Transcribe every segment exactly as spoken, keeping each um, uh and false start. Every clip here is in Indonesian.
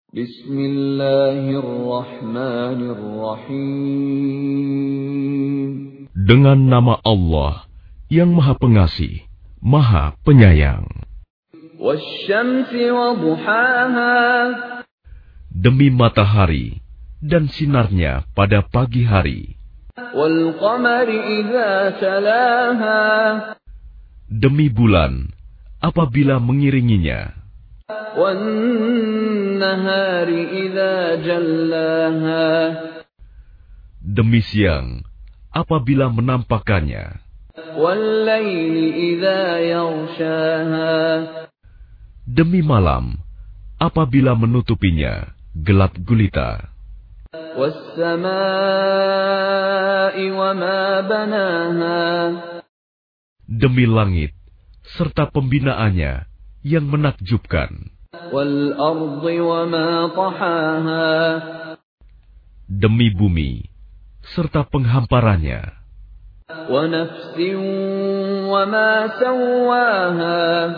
Bismillahirrahmanirrahim. Dengan nama Allah yang Maha Pengasih, Maha Penyayang. Wasyamsi wa duhaha. Demi matahari dan sinarnya pada pagi hari. Wal qamari idza talaha. Demi bulan apabila mengiringinya. Wan nahari idza jallaha. Demi siang apabila menampakkannya. Wal laili idza yaghshaha. Demi malam apabila menutupinya gelap gulita. Was samaa'i wa ma banaha. Demi langit serta pembinaannya yang menakjubkan. Wal ardi wa ma tahaha. Demi bumi serta penghamparannya. Wa nafsin wa ma sawwaha.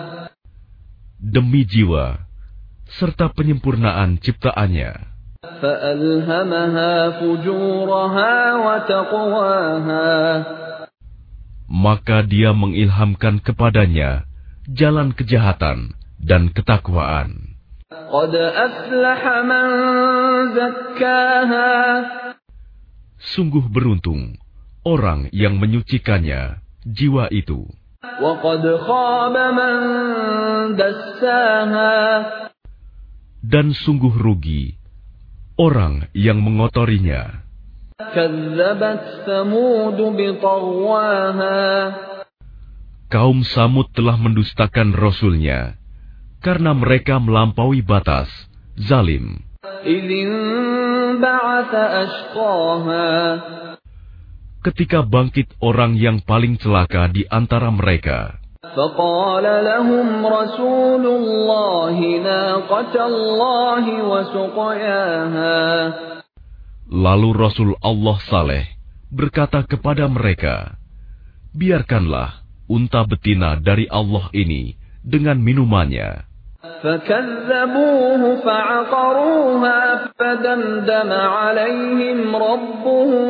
Demi jiwa serta penyempurnaan ciptaannya. فَأَلْهَمَهَا فُجُورَهَا وَتَقْوَاهَا. Maka dia mengilhamkan kepadanya jalan kejahatan dan ketakwaan. قَدْ أَفْلَحَ مَنْ زَكَّاهَا. Sungguh beruntung orang yang menyucikannya, jiwa itu. وَقَدْ خَابَ مَنْ دَسَّاهَا. Dan sungguh rugi orang yang mengotorinya. كَذَّبَتْ ثَمُودُ بِطَغْوَاهَا. Kaum Samud telah mendustakan Rasulnya karena mereka melampaui batas, zalim. إِذِ انبَعَثَ أَشْقَاهَا. Ketika bangkit orang yang paling celaka di antara mereka. فَقَالَ لَهُمْ رَسُولُ اللَّهِ نَاقَةَ اللَّهِ وَسُقْيَاهَا. Lalu Rasul Allah Saleh berkata kepada mereka, biarkanlah unta betina dari Allah ini dengan minumannya. فَكَذَّبُوهُ فَعَقَرُوهَا فَدَمْدَمَ عَلَيْهِمْ رَبُّهُم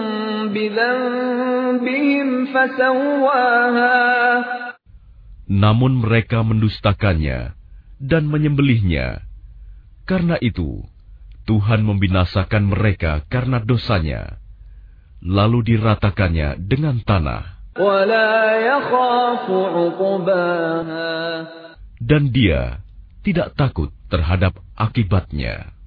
بِذَنبِهِمْ فَسَوَّاهَا. Namun mereka mendustakannya dan menyembelihnya. Karena itu, Tuhan membinasakan mereka karena dosanya, lalu diratakannya dengan tanah. وَلَا يَخَافُ عُقْبَاهَا. Dan dia tidak takut terhadap akibatnya.